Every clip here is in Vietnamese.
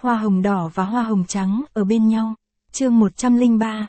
Hoa hồng đỏ và hoa hồng trắng ở bên nhau. Chương 103,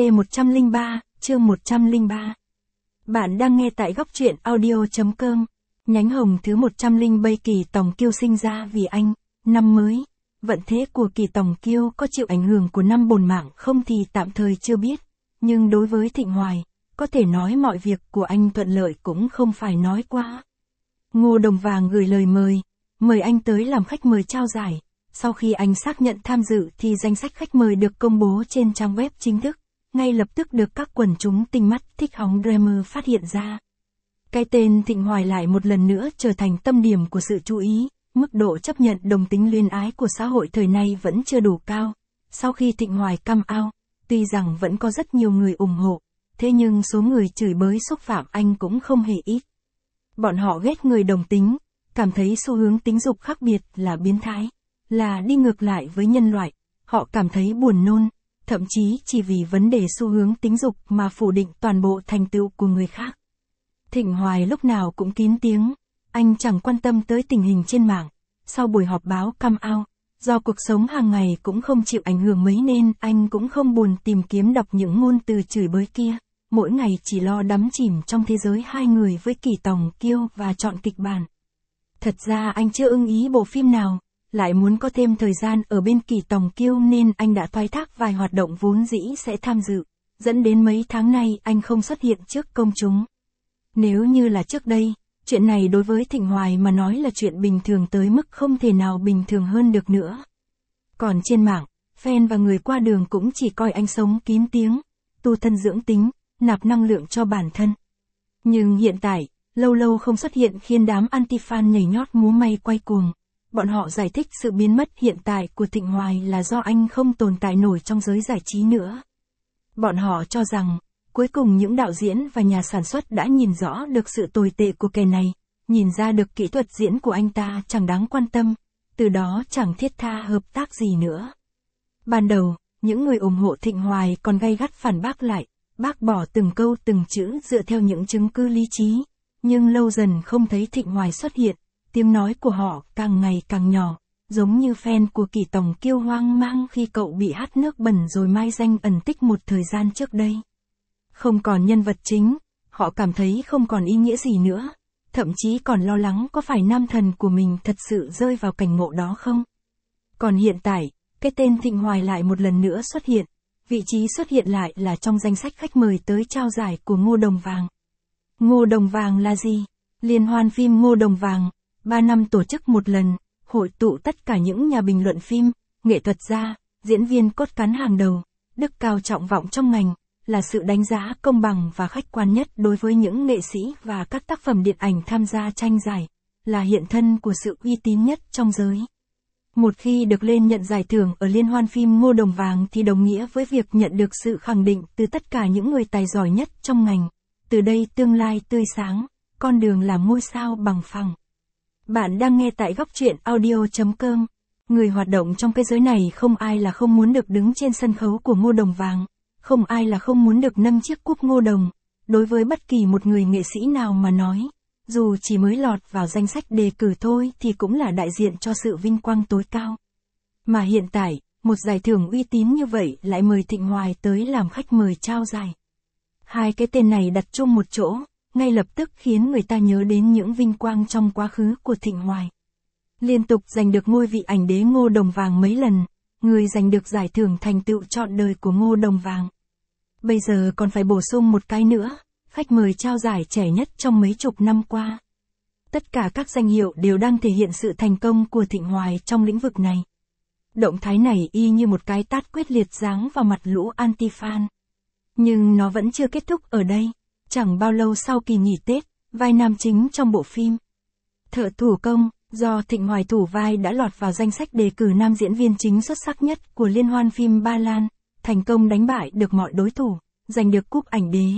C103, chương 103. Bạn đang nghe tại góc truyện audio.com. Nhánh hồng thứ 107 Kỳ Tòng Kiêu sinh ra vì anh. Năm mới. Vận thế của Kỳ Tòng Kiêu có chịu ảnh hưởng của năm bồn mạng không thì tạm thời chưa biết. Nhưng đối với Thịnh Hoài, có thể nói mọi việc của anh thuận lợi cũng không phải nói quá. Ngô Đồng Vàng gửi lời mời anh tới làm khách mời trao giải. Sau khi anh xác nhận tham dự thì danh sách khách mời được công bố trên trang web chính thức, ngay lập tức được các quần chúng tinh mắt thích hóng drama phát hiện ra. Cái tên Thịnh Hoài lại một lần nữa trở thành tâm điểm của sự chú ý, mức độ chấp nhận đồng tính luyến ái của xã hội thời nay vẫn chưa đủ cao. Sau khi Thịnh Hoài come out, tuy rằng vẫn có rất nhiều người ủng hộ, thế nhưng số người chửi bới xúc phạm anh cũng không hề ít. Bọn họ ghét người đồng tính, cảm thấy xu hướng tính dục khác biệt là biến thái, là đi ngược lại với nhân loại, họ cảm thấy buồn nôn, thậm chí chỉ vì vấn đề xu hướng tính dục mà phủ định toàn bộ thành tựu của người khác. Thịnh Hoài lúc nào cũng kín tiếng, anh chẳng quan tâm tới tình hình trên mạng. Sau buổi họp báo come out, do cuộc sống hàng ngày cũng không chịu ảnh hưởng mấy nên anh cũng không buồn tìm kiếm đọc những ngôn từ chửi bới kia, mỗi ngày chỉ lo đắm chìm trong thế giới hai người với Kỳ Tòng Kiêu và chọn kịch bản. Thật ra anh chưa ưng ý bộ phim nào, lại muốn có thêm thời gian ở bên Kỳ Tòng Kiêu nên anh đã thoái thác vài hoạt động vốn dĩ sẽ tham dự, dẫn đến mấy tháng nay anh không xuất hiện trước công chúng. Nếu như là trước đây, chuyện này đối với Thịnh Hoài mà nói là chuyện bình thường tới mức không thể nào bình thường hơn được nữa. Còn trên mạng, fan và người qua đường cũng chỉ coi anh sống kín tiếng, tu thân dưỡng tính, nạp năng lượng cho bản thân. Nhưng hiện tại, lâu lâu không xuất hiện khiến đám anti-fan nhảy nhót múa may quay cuồng. Bọn họ giải thích sự biến mất hiện tại của Thịnh Hoài là do anh không tồn tại nổi trong giới giải trí nữa. Bọn họ cho rằng, cuối cùng những đạo diễn và nhà sản xuất đã nhìn rõ được sự tồi tệ của kẻ này, nhìn ra được kỹ thuật diễn của anh ta chẳng đáng quan tâm, từ đó chẳng thiết tha hợp tác gì nữa. Ban đầu, những người ủng hộ Thịnh Hoài còn gay gắt phản bác lại, bác bỏ từng câu từng chữ dựa theo những chứng cứ lý trí, nhưng lâu dần không thấy Thịnh Hoài xuất hiện, tiếng nói của họ càng ngày càng nhỏ, giống như fan của Kỳ Tòng Kiêu hoang mang khi cậu bị hắt nước bẩn rồi mai danh ẩn tích một thời gian trước đây. Không còn nhân vật chính, họ cảm thấy không còn ý nghĩa gì nữa, thậm chí còn lo lắng có phải nam thần của mình thật sự rơi vào cảnh ngộ đó không. Còn hiện tại, cái tên Thịnh Hoài lại một lần nữa xuất hiện, vị trí xuất hiện lại là trong danh sách khách mời tới trao giải của Ngô Đồng Vàng. Ngô Đồng Vàng là gì? Liên hoan phim Ngô Đồng Vàng, 3 năm tổ chức một lần, hội tụ tất cả những nhà bình luận phim, nghệ thuật gia, diễn viên cốt cán hàng đầu, đức cao trọng vọng trong ngành, là sự đánh giá công bằng và khách quan nhất đối với những nghệ sĩ và các tác phẩm điện ảnh tham gia tranh giải, là hiện thân của sự uy tín nhất trong giới. Một khi được lên nhận giải thưởng ở Liên hoan phim Ngô Đồng Vàng thì đồng nghĩa với việc nhận được sự khẳng định từ tất cả những người tài giỏi nhất trong ngành. Từ đây tương lai tươi sáng, con đường làm ngôi sao bằng phẳng. Bạn đang nghe tại góc truyện audio.com. Người hoạt động trong cái giới này không ai là không muốn được đứng trên sân khấu của Ngô Đồng Vàng, không ai là không muốn được nâng chiếc cúp Ngô Đồng. Đối với bất kỳ một người nghệ sĩ nào mà nói, dù chỉ mới lọt vào danh sách đề cử thôi thì cũng là đại diện cho sự vinh quang tối cao. Mà hiện tại, một giải thưởng uy tín như vậy lại mời Thịnh Hoài tới làm khách mời trao giải. Hai cái tên này đặt chung một chỗ, ngay lập tức khiến người ta nhớ đến những vinh quang trong quá khứ của Thịnh Hoài. Liên tục giành được ngôi vị ảnh đế Ngô Đồng Vàng mấy lần, người giành được giải thưởng thành tựu trọn đời của Ngô Đồng Vàng. Bây giờ còn phải bổ sung một cái nữa, khách mời trao giải trẻ nhất trong mấy chục năm qua. Tất cả các danh hiệu đều đang thể hiện sự thành công của Thịnh Hoài trong lĩnh vực này. Động thái này y như một cái tát quyết liệt giáng vào mặt lũ anti-fan. Nhưng nó vẫn chưa kết thúc ở đây. Chẳng bao lâu sau kỳ nghỉ Tết, vai nam chính trong bộ phim Thợ Thủ Công, do Thịnh Hoài thủ vai đã lọt vào danh sách đề cử nam diễn viên chính xuất sắc nhất của Liên hoan phim Ba Lan, thành công đánh bại được mọi đối thủ, giành được cúp ảnh đế.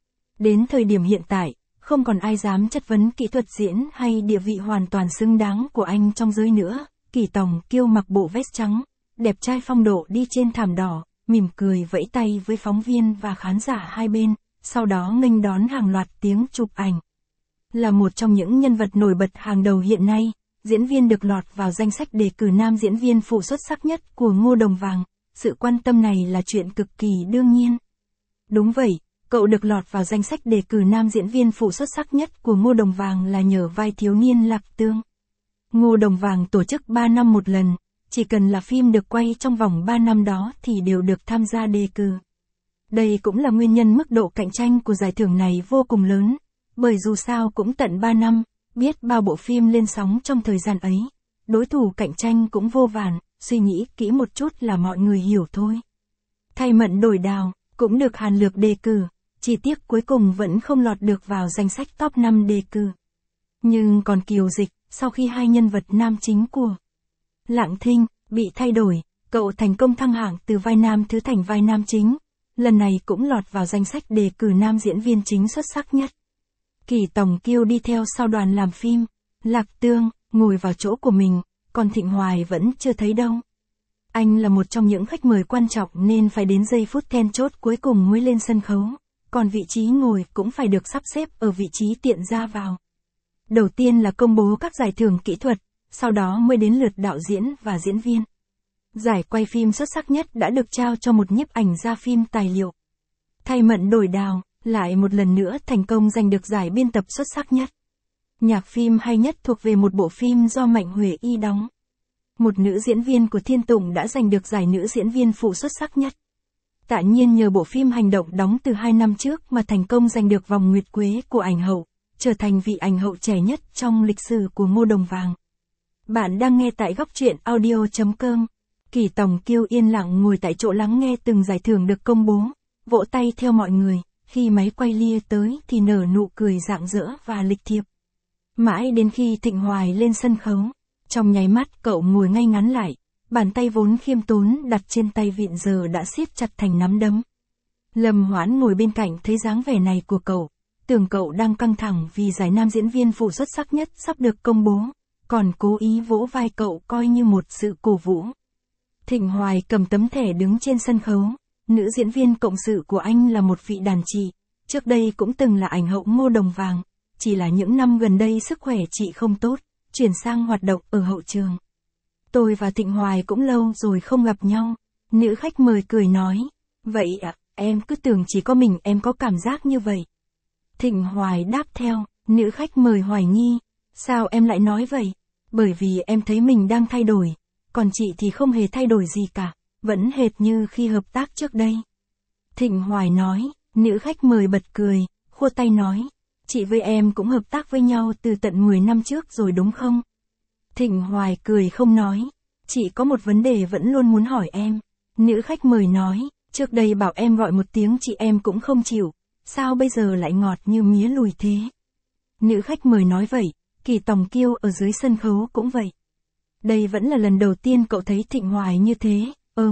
Đến thời điểm hiện tại, không còn ai dám chất vấn kỹ thuật diễn hay địa vị hoàn toàn xứng đáng của anh trong giới nữa. Kỳ Tòng Kiêu mặc bộ vest trắng, đẹp trai phong độ đi trên thảm đỏ, mỉm cười vẫy tay với phóng viên và khán giả hai bên, sau đó nghênh đón hàng loạt tiếng chụp ảnh. Là một trong những nhân vật nổi bật hàng đầu hiện nay, diễn viên được lọt vào danh sách đề cử nam diễn viên phụ xuất sắc nhất của Ngô Đồng Vàng, sự quan tâm này là chuyện cực kỳ đương nhiên. Đúng vậy, cậu được lọt vào danh sách đề cử nam diễn viên phụ xuất sắc nhất của Ngô Đồng Vàng là nhờ vai thiếu niên Lạc Tương. Ngô Đồng Vàng tổ chức 3 năm một lần, chỉ cần là phim được quay trong vòng 3 năm đó thì đều được tham gia đề cử. Đây cũng là nguyên nhân mức độ cạnh tranh của giải thưởng này vô cùng lớn, bởi dù sao cũng tận 3 năm, biết bao bộ phim lên sóng trong thời gian ấy. Đối thủ cạnh tranh cũng vô vàn, suy nghĩ kỹ một chút là mọi người hiểu thôi. Thay Mận Đổi Đào, cũng được Hàn Lược đề cử, chỉ tiếc cuối cùng vẫn không lọt được vào danh sách top 5 đề cử. Nhưng còn Kiều Dịch, sau khi hai nhân vật nam chính của Lặng Thinh bị thay đổi, cậu thành công thăng hạng từ vai nam thứ thành vai nam chính. Lần này cũng lọt vào danh sách đề cử nam diễn viên chính xuất sắc nhất. Kỳ Tòng Kiêu đi theo sau đoàn làm phim, Lạc Tương ngồi vào chỗ của mình, còn Thịnh Hoài vẫn chưa thấy đâu. Anh là một trong những khách mời quan trọng nên phải đến giây phút then chốt cuối cùng mới lên sân khấu, còn vị trí ngồi cũng phải được sắp xếp ở vị trí tiện ra vào. Đầu tiên là công bố các giải thưởng kỹ thuật, sau đó mới đến lượt đạo diễn và diễn viên. Giải quay phim xuất sắc nhất đã được trao cho một nhiếp ảnh gia phim tài liệu. Thay Mận Đổi Đào, lại một lần nữa thành công giành được giải biên tập xuất sắc nhất. Nhạc phim hay nhất thuộc về một bộ phim do Mạnh Huệ Y đóng. Một nữ diễn viên của Thiên Tùng đã giành được giải nữ diễn viên phụ xuất sắc nhất. Tạ Nhiên nhờ bộ phim hành động đóng từ 2 năm trước mà thành công giành được vòng Nguyệt Quế của ảnh hậu, trở thành vị ảnh hậu trẻ nhất trong lịch sử của Ngô Đồng Vàng. Bạn đang nghe tại góc truyện audio.com. Kỳ Tòng Kiêu yên lặng ngồi tại chỗ lắng nghe từng giải thưởng được công bố, vỗ tay theo mọi người, khi máy quay lia tới thì nở nụ cười rạng rỡ và lịch thiệp. Mãi đến khi Thịnh Hoài lên sân khấu, trong nháy mắt cậu ngồi ngay ngắn lại, bàn tay vốn khiêm tốn đặt trên tay vịn giờ đã siết chặt thành nắm đấm. Lâm Hoãn ngồi bên cạnh thấy dáng vẻ này của cậu, tưởng cậu đang căng thẳng vì giải nam diễn viên phụ xuất sắc nhất sắp được công bố, còn cố ý vỗ vai cậu coi như một sự cổ vũ. Thịnh Hoài cầm tấm thẻ đứng trên sân khấu, nữ diễn viên cộng sự của anh là một vị đàn chị, trước đây cũng từng là ảnh hậu Ngô Đồng Vàng, chỉ là những năm gần đây sức khỏe chị không tốt, chuyển sang hoạt động ở hậu trường. Tôi và Thịnh Hoài cũng lâu rồi không gặp nhau, nữ khách mời cười nói, vậy ạ, em cứ tưởng chỉ có mình em có cảm giác như vậy. Thịnh Hoài đáp theo, nữ khách mời hoài nghi, sao em lại nói vậy? Bởi vì em thấy mình đang thay đổi, còn chị thì không hề thay đổi gì cả, vẫn hệt như khi hợp tác trước đây. Thịnh Hoài nói, nữ khách mời bật cười, khua tay nói, chị với em cũng hợp tác với nhau từ tận 10 năm trước rồi đúng không? Thịnh Hoài cười không nói, chị có một vấn đề vẫn luôn muốn hỏi em. Nữ khách mời nói, trước đây bảo em gọi một tiếng chị em cũng không chịu, sao bây giờ lại ngọt như mía lùi thế? Nữ khách mời nói vậy, Kỳ Tòng Kiêu ở dưới sân khấu cũng vậy. Đây vẫn là lần đầu tiên cậu thấy Thịnh Hoài như thế,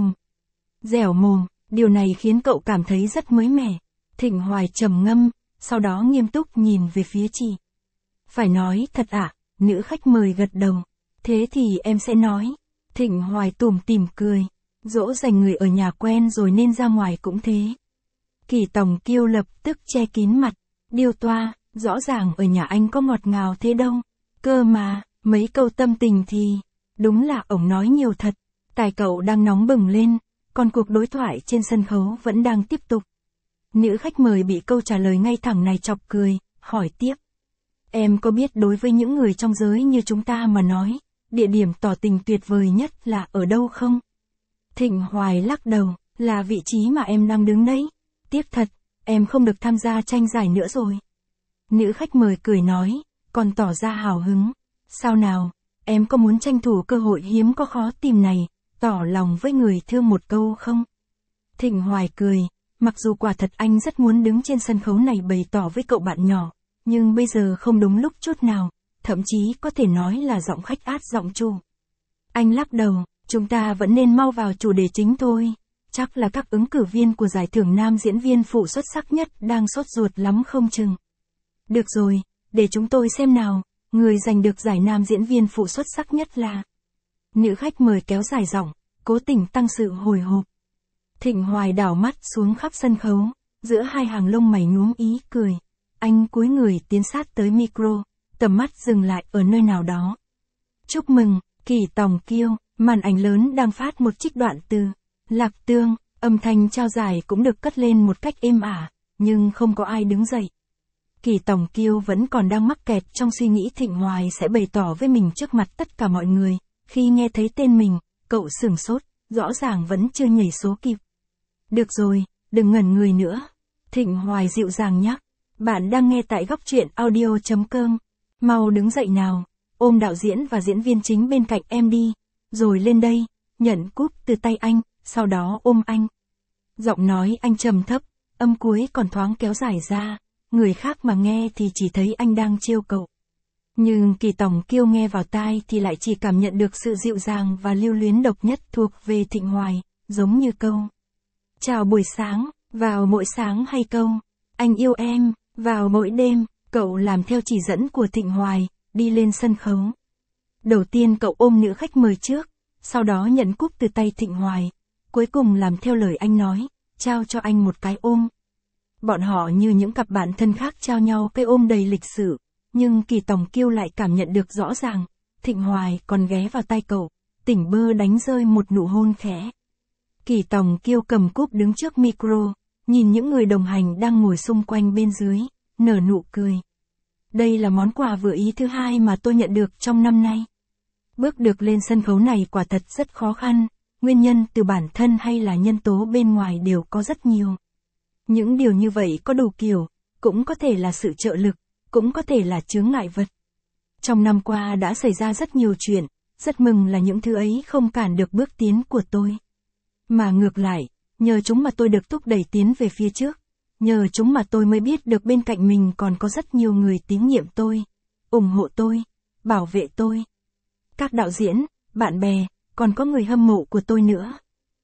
dẻo mồm, điều này khiến cậu cảm thấy rất mới mẻ. Thịnh Hoài trầm ngâm, sau đó nghiêm túc nhìn về phía chị. Phải nói thật ạ, nữ khách mời gật đầu. Thế thì em sẽ nói. Thịnh Hoài tủm tỉm cười. Dỗ dành người ở nhà quen rồi nên ra ngoài cũng thế. Kỳ Tòng Kiêu lập tức che kín mặt. Điêu toa, rõ ràng ở nhà anh có ngọt ngào thế đâu. Cơ mà, mấy câu tâm tình thì, đúng là ổng nói nhiều thật. Tài cậu đang nóng bừng lên, còn cuộc đối thoại trên sân khấu vẫn đang tiếp tục. Nữ khách mời bị câu trả lời ngay thẳng này chọc cười, hỏi tiếp. Em có biết đối với những người trong giới như chúng ta mà nói, địa điểm tỏ tình tuyệt vời nhất là ở đâu không? Thịnh Hoài lắc đầu, là vị trí mà em đang đứng đấy. Tiếc thật, em không được tham gia tranh giải nữa rồi. Nữ khách mời cười nói, còn tỏ ra hào hứng. Sao nào, em có muốn tranh thủ cơ hội hiếm có khó tìm này, tỏ lòng với người thương một câu không? Thịnh Hoài cười, mặc dù quả thật anh rất muốn đứng trên sân khấu này bày tỏ với cậu bạn nhỏ, nhưng bây giờ không đúng lúc chút nào, thậm chí có thể nói là giọng khách át giọng chủ. Anh lắc đầu, chúng ta vẫn nên mau vào chủ đề chính thôi. Chắc là các ứng cử viên của giải thưởng nam diễn viên phụ xuất sắc nhất đang sốt ruột lắm không chừng. Được rồi, để chúng tôi xem nào, người giành được giải nam diễn viên phụ xuất sắc nhất là... Nữ khách mời kéo dài giọng, cố tình tăng sự hồi hộp. Thịnh Hoài đảo mắt xuống khắp sân khấu, giữa hai hàng lông mày nhuốm ý cười. Anh cúi người tiến sát tới micro, tầm mắt dừng lại ở nơi nào đó. Chúc mừng, Kỳ Tòng Kiêu, màn ảnh lớn đang phát một trích đoạn từ Lạc Tương, âm thanh trao giải cũng được cất lên một cách êm ả, nhưng không có ai đứng dậy. Kỳ Tòng Kiêu vẫn còn đang mắc kẹt trong suy nghĩ Thịnh Hoài sẽ bày tỏ với mình trước mặt tất cả mọi người, khi nghe thấy tên mình, cậu sửng sốt, rõ ràng vẫn chưa nhảy số kịp. Được rồi, đừng ngẩn người nữa. Thịnh Hoài dịu dàng nhắc, bạn đang nghe tại góc truyện audio.com, mau đứng dậy nào, ôm đạo diễn và diễn viên chính bên cạnh em đi, rồi lên đây, nhận cúp từ tay anh, sau đó ôm anh. Giọng nói anh trầm thấp, âm cuối còn thoáng kéo dài ra, người khác mà nghe thì chỉ thấy anh đang trêu cậu. Nhưng Kỳ Tòng Kiêu nghe vào tai thì lại chỉ cảm nhận được sự dịu dàng và lưu luyến độc nhất thuộc về Thịnh Hoài, giống như câu chào buổi sáng, vào mỗi sáng hay câu anh yêu em, vào mỗi đêm. Cậu làm theo chỉ dẫn của Thịnh Hoài, đi lên sân khấu. Đầu tiên cậu ôm nữ khách mời trước, sau đó nhận cúp từ tay Thịnh Hoài, cuối cùng làm theo lời anh nói, trao cho anh một cái ôm. Bọn họ như những cặp bạn thân khác trao nhau cái ôm đầy lịch sự, nhưng Kỳ Tòng Kiêu lại cảm nhận được rõ ràng, Thịnh Hoài còn ghé vào tay cậu, tỉnh bơ đánh rơi một nụ hôn khẽ. Kỳ Tòng Kiêu cầm cúp đứng trước micro, nhìn những người đồng hành đang ngồi xung quanh bên dưới, nở nụ cười. Đây là món quà vừa ý thứ hai mà tôi nhận được trong năm nay. Bước được lên sân khấu này quả thật rất khó khăn, nguyên nhân từ bản thân hay là nhân tố bên ngoài đều có rất nhiều. Những điều như vậy có đủ kiểu, cũng có thể là sự trợ lực, cũng có thể là chướng ngại vật. Trong năm qua đã xảy ra rất nhiều chuyện, rất mừng là những thứ ấy không cản được bước tiến của tôi. Mà ngược lại, nhờ chúng mà tôi được thúc đẩy tiến về phía trước. Nhờ chúng mà tôi mới biết được bên cạnh mình còn có rất nhiều người tín nhiệm tôi, ủng hộ tôi, bảo vệ tôi. Các đạo diễn, bạn bè, còn có người hâm mộ của tôi nữa.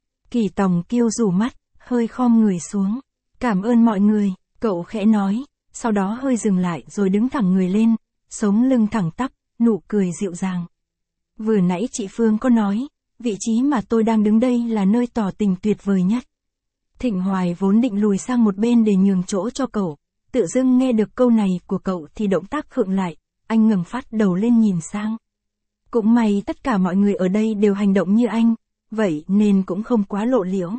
Kỳ Tòng Kiêu rủ mắt, hơi khom người xuống. Cảm ơn mọi người, cậu khẽ nói, sau đó hơi dừng lại rồi đứng thẳng người lên, sống lưng thẳng tắp, nụ cười dịu dàng. Vừa nãy chị Phương có nói, vị trí mà tôi đang đứng đây là nơi tỏ tình tuyệt vời nhất. Thịnh Hoài vốn định lùi sang một bên để nhường chỗ cho cậu, tự dưng nghe được câu này của cậu thì động tác khựng lại, anh ngẩng phát đầu lên nhìn sang. Cũng may tất cả mọi người ở đây đều hành động như anh, vậy nên cũng không quá lộ liễu.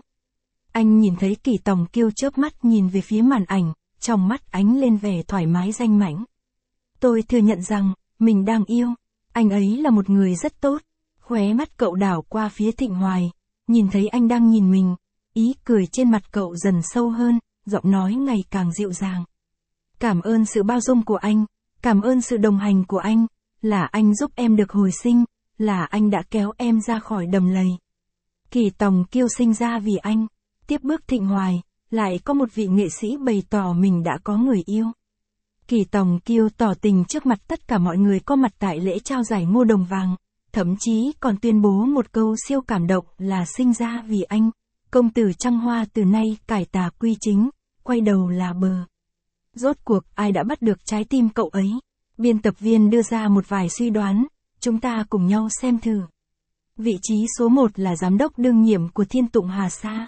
Anh nhìn thấy Kỳ Tòng Kiêu chớp mắt nhìn về phía màn ảnh, trong mắt ánh lên vẻ thoải mái danh mãnh. Tôi thừa nhận rằng, mình đang yêu, anh ấy là một người rất tốt. Khóe mắt cậu đảo qua phía Thịnh Hoài, nhìn thấy anh đang nhìn mình. Ý cười trên mặt cậu dần sâu hơn, giọng nói ngày càng dịu dàng. Cảm ơn sự bao dung của anh, cảm ơn sự đồng hành của anh, là anh giúp em được hồi sinh, là anh đã kéo em ra khỏi đầm lầy. Kỳ Tòng Kiêu sinh ra vì anh. Tiếp bước Thịnh Hoài, lại có một vị nghệ sĩ bày tỏ mình đã có người yêu. Kỳ Tòng Kiêu tỏ tình trước mặt tất cả mọi người có mặt tại lễ trao giải Ngô Đồng Vàng, thậm chí còn tuyên bố một câu siêu cảm động là sinh ra vì anh. Công tử Trăng Hoa từ nay cải tà quy chính, quay đầu là bờ. Rốt cuộc ai đã bắt được trái tim cậu ấy? Biên tập viên đưa ra một vài suy đoán, chúng ta cùng nhau xem thử. Vị trí số 1 là giám đốc đương nhiệm của Thiên Tụng Hà Sa.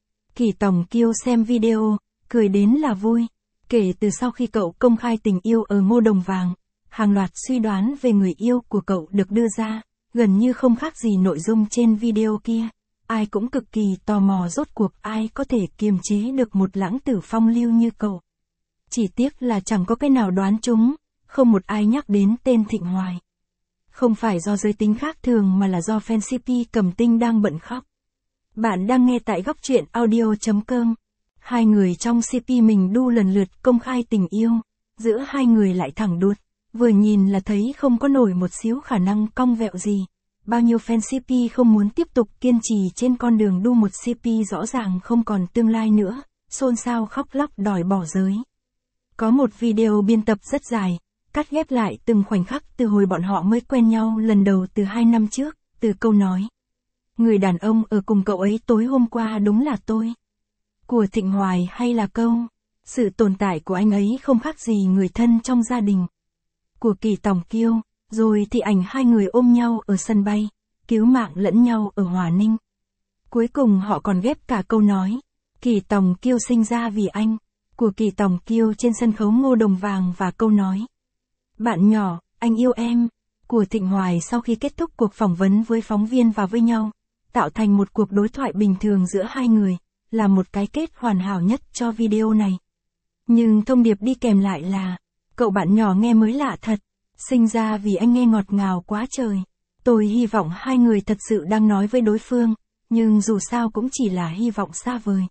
Kỳ Tòng Kiêu xem video, cười đến là vui. Kể từ sau khi cậu công khai tình yêu ở Ngô Đồng Vàng, hàng loạt suy đoán về người yêu của cậu được đưa ra, gần như không khác gì nội dung trên video kia. Ai cũng cực kỳ tò mò rốt cuộc ai có thể kiềm chế được một lãng tử phong lưu như cậu. Chỉ tiếc là chẳng có cái nào đoán trúng, không một ai nhắc đến tên Thịnh Hoài. Không phải do giới tính khác thường mà là do fan CP Cầm Tinh đang bận khóc. Bạn đang nghe tại góc truyện audio.com. Hai người trong CP mình đu lần lượt công khai tình yêu, giữa hai người lại thẳng đuột, vừa nhìn là thấy không có nổi một xíu khả năng cong vẹo gì. Bao nhiêu fan CP không muốn tiếp tục kiên trì trên con đường đu một CP rõ ràng không còn tương lai nữa, xôn xao khóc lóc đòi bỏ giới. Có một video biên tập rất dài, cắt ghép lại từng khoảnh khắc từ hồi bọn họ mới quen nhau lần đầu từ 2 năm trước, từ câu nói. Người đàn ông ở cùng cậu ấy tối hôm qua đúng là tôi. Của Thịnh Hoài hay là câu, sự tồn tại của anh ấy không khác gì người thân trong gia đình. Của Kỳ Tòng Kiêu, rồi thì ảnh hai người ôm nhau ở sân bay, cứu mạng lẫn nhau ở Hòa Ninh. Cuối cùng họ còn ghép cả câu nói, Kỳ Tòng Kiêu sinh ra vì anh, của Kỳ Tòng Kiêu trên sân khấu Ngô Đồng Vàng và câu nói. Bạn nhỏ, anh yêu em, của Thịnh Hoài sau khi kết thúc cuộc phỏng vấn với phóng viên và với nhau, tạo thành một cuộc đối thoại bình thường giữa hai người, là một cái kết hoàn hảo nhất cho video này. Nhưng thông điệp đi kèm lại là, cậu bạn nhỏ nghe mới lạ thật, sinh ra vì anh nghe ngọt ngào quá trời. Tôi hy vọng hai người thật sự đang nói với đối phương, nhưng dù sao cũng chỉ là hy vọng xa vời.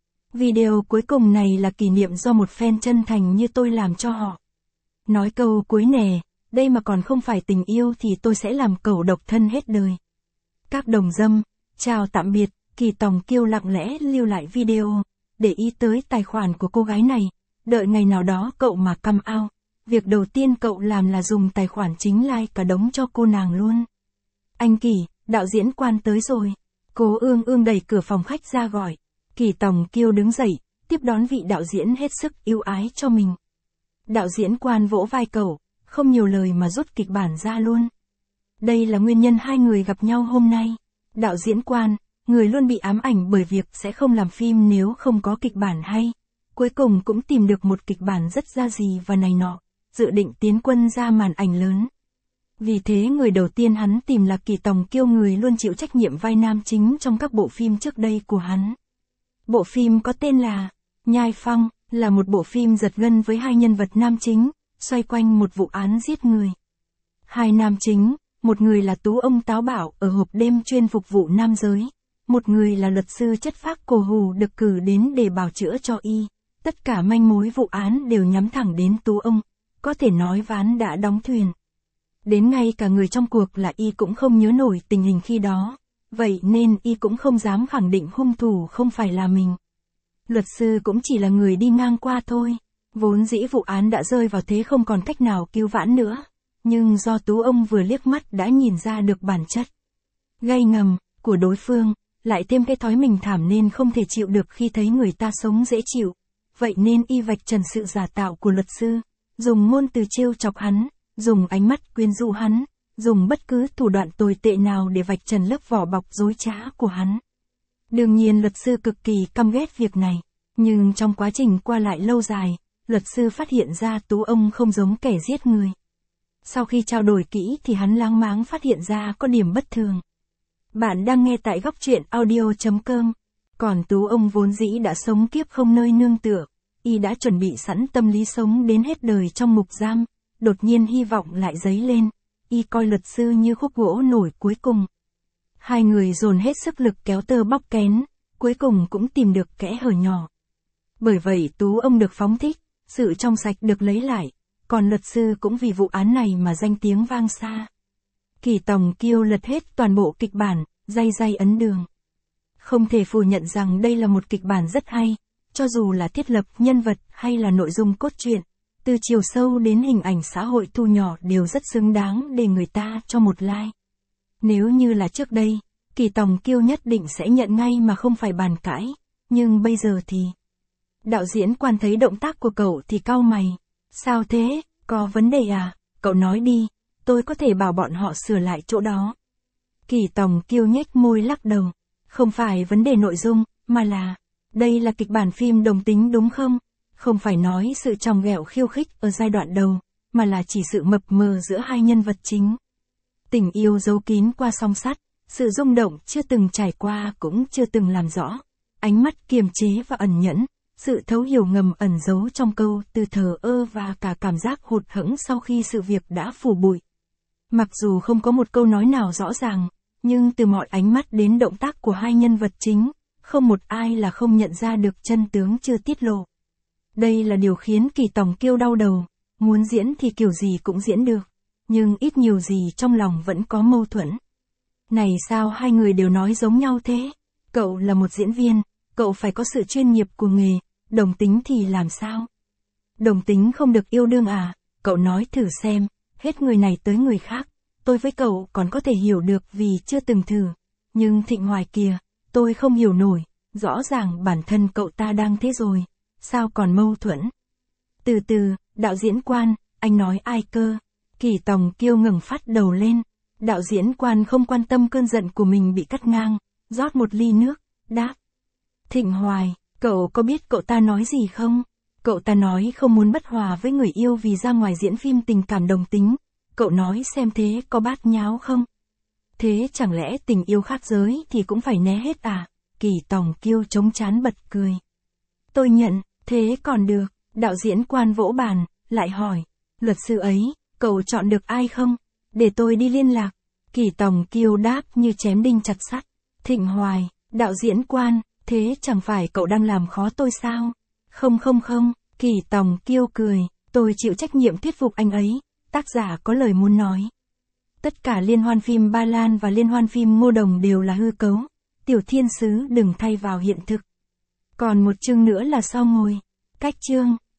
Video cuối cùng này là kỷ niệm do một fan chân thành như tôi làm cho họ. Nói câu cuối nè, đây mà còn không phải tình yêu thì tôi sẽ làm cẩu độc thân hết đời. Các đồng dâm, chào tạm biệt, Kỳ Tòng Kiêu lặng lẽ lưu lại video, để ý tới tài khoản của cô gái này, đợi ngày nào đó cậu mà come out. Việc đầu tiên cậu làm là dùng tài khoản chính like cả đống cho cô nàng luôn. Anh Kỳ, đạo diễn Quan tới rồi. Cố Ương Ương đẩy cửa phòng khách ra gọi. Kỳ Tòng Kiêu đứng dậy, tiếp đón vị đạo diễn hết sức yêu ái cho mình. Đạo diễn Quan vỗ vai cậu, không nhiều lời mà rút kịch bản ra luôn. Đây là nguyên nhân hai người gặp nhau hôm nay. Đạo diễn Quan, người luôn bị ám ảnh bởi việc sẽ không làm phim nếu không có kịch bản hay, cuối cùng cũng tìm được một kịch bản rất ra gì và này nọ, dự định tiến quân ra màn ảnh lớn. Vì thế người đầu tiên hắn tìm là Kỳ Tòng Kiêu, người luôn chịu trách nhiệm vai nam chính trong các bộ phim trước đây của hắn. Bộ phim có tên là Nhai Phong, là một bộ phim giật gân với hai nhân vật nam chính, xoay quanh một vụ án giết người. Hai nam chính, một người là tú ông táo bạo ở hộp đêm chuyên phục vụ nam giới, một người là luật sư chất phác cổ hủ được cử đến để bào chữa cho y. Tất cả manh mối vụ án đều nhắm thẳng đến tú ông, có thể nói ván đã đóng thuyền. Đến ngay cả người trong cuộc là y cũng không nhớ nổi tình hình khi đó, vậy nên y cũng không dám khẳng định hung thủ không phải là mình. Luật sư cũng chỉ là người đi ngang qua thôi, vốn dĩ vụ án đã rơi vào thế không còn cách nào cứu vãn nữa, nhưng do tú ông vừa liếc mắt đã nhìn ra được bản chất gây ngầm của đối phương, lại thêm cái thói mình thảm nên không thể chịu được khi thấy người ta sống dễ chịu, vậy nên y vạch trần sự giả tạo của luật sư, dùng ngôn từ trêu chọc hắn, dùng ánh mắt quyến rũ hắn, dùng bất cứ thủ đoạn tồi tệ nào để vạch trần lớp vỏ bọc dối trá của hắn. Đương nhiên luật sư cực kỳ căm ghét việc này, nhưng trong quá trình qua lại lâu dài, luật sư phát hiện ra tú ông không giống kẻ giết người. Sau khi trao đổi kỹ thì hắn láng máng phát hiện ra có điểm bất thường. Bạn đang nghe tại góc truyện audio.com. Còn tú ông vốn dĩ đã sống kiếp không nơi nương tựa, y đã chuẩn bị sẵn tâm lý sống đến hết đời trong ngục giam, đột nhiên hy vọng lại dấy lên, y coi luật sư như khúc gỗ nổi cuối cùng. Hai người dồn hết sức lực kéo tơ bóc kén, cuối cùng cũng tìm được kẽ hở nhỏ. Bởi vậy tú ông được phóng thích, sự trong sạch được lấy lại, còn luật sư cũng vì vụ án này mà danh tiếng vang xa. Kỳ Tòng Kiêu lật hết toàn bộ kịch bản, day ấn đường. Không thể phủ nhận rằng đây là một kịch bản rất hay, cho dù là thiết lập nhân vật hay là nội dung cốt truyện, từ chiều sâu đến hình ảnh xã hội thu nhỏ đều rất xứng đáng để người ta cho một like. Nếu như là trước đây, Kỳ Tòng Kiêu nhất định sẽ nhận ngay mà không phải bàn cãi, nhưng bây giờ thì... Đạo diễn Quan thấy động tác của cậu thì cau mày. Sao thế, có vấn đề à? Cậu nói đi, tôi có thể bảo bọn họ sửa lại chỗ đó. Kỳ Tòng Kiêu nhếch môi lắc đầu. Không phải vấn đề nội dung, mà là... Đây là kịch bản phim đồng tính đúng không? Không phải nói sự tròng ghẹo khiêu khích ở giai đoạn đầu, mà là chỉ sự mập mờ giữa hai nhân vật chính. Tình yêu giấu kín qua song sắt, sự rung động chưa từng trải qua cũng chưa từng làm rõ. Ánh mắt kiềm chế và ẩn nhẫn, sự thấu hiểu ngầm ẩn giấu trong câu từ thờ ơ và cả cảm giác hụt hẫng sau khi sự việc đã phủ bụi. Mặc dù không có một câu nói nào rõ ràng, nhưng từ mọi ánh mắt đến động tác của hai nhân vật chính, không một ai là không nhận ra được chân tướng chưa tiết lộ. Đây là điều khiến Kỳ Tòng Kiêu đau đầu, muốn diễn thì kiểu gì cũng diễn được, nhưng ít nhiều gì trong lòng vẫn có mâu thuẫn. Này sao hai người đều nói giống nhau thế? Cậu là một diễn viên, cậu phải có sự chuyên nghiệp của nghề, đồng tính thì làm sao? Đồng tính không được yêu đương à? Cậu nói thử xem, hết người này tới người khác, tôi với cậu còn có thể hiểu được vì chưa từng thử, nhưng Thịnh Hoài kìa, tôi không hiểu nổi, rõ ràng bản thân cậu ta đang thế rồi, sao còn mâu thuẫn? Từ từ, đạo diễn Quan, anh nói ai cơ? Kỳ Tòng Kiêu ngẩng phát đầu lên, đạo diễn Quan không quan tâm cơn giận của mình bị cắt ngang, rót một ly nước, đáp. Thịnh Hoài, cậu có biết cậu ta nói gì không? Cậu ta nói không muốn bất hòa với người yêu vì ra ngoài diễn phim tình cảm đồng tính, cậu nói xem thế có bát nháo không? Thế chẳng lẽ tình yêu khác giới thì cũng phải né hết à? Kỳ Tòng Kiêu chống trán bật cười. Tôi nhận, thế còn được, đạo diễn Quan vỗ bàn, lại hỏi, luật sư ấy, cậu chọn được ai không? Để tôi đi liên lạc. Kỳ Tòng Kiêu đáp như chém đinh chặt sắt. Thịnh Hoài, đạo diễn Quan, thế chẳng phải cậu đang làm khó tôi sao? Không, Kỳ Tòng Kiêu cười, tôi chịu trách nhiệm thuyết phục anh ấy, tác giả có lời muốn nói. Tất cả liên hoan phim Ba Lan và liên hoan phim Ngô Đồng đều là hư cấu, Tiểu Thiên Sứ đừng thay vào hiện thực. Còn một chương nữa là Sao Ngồi. Cách chương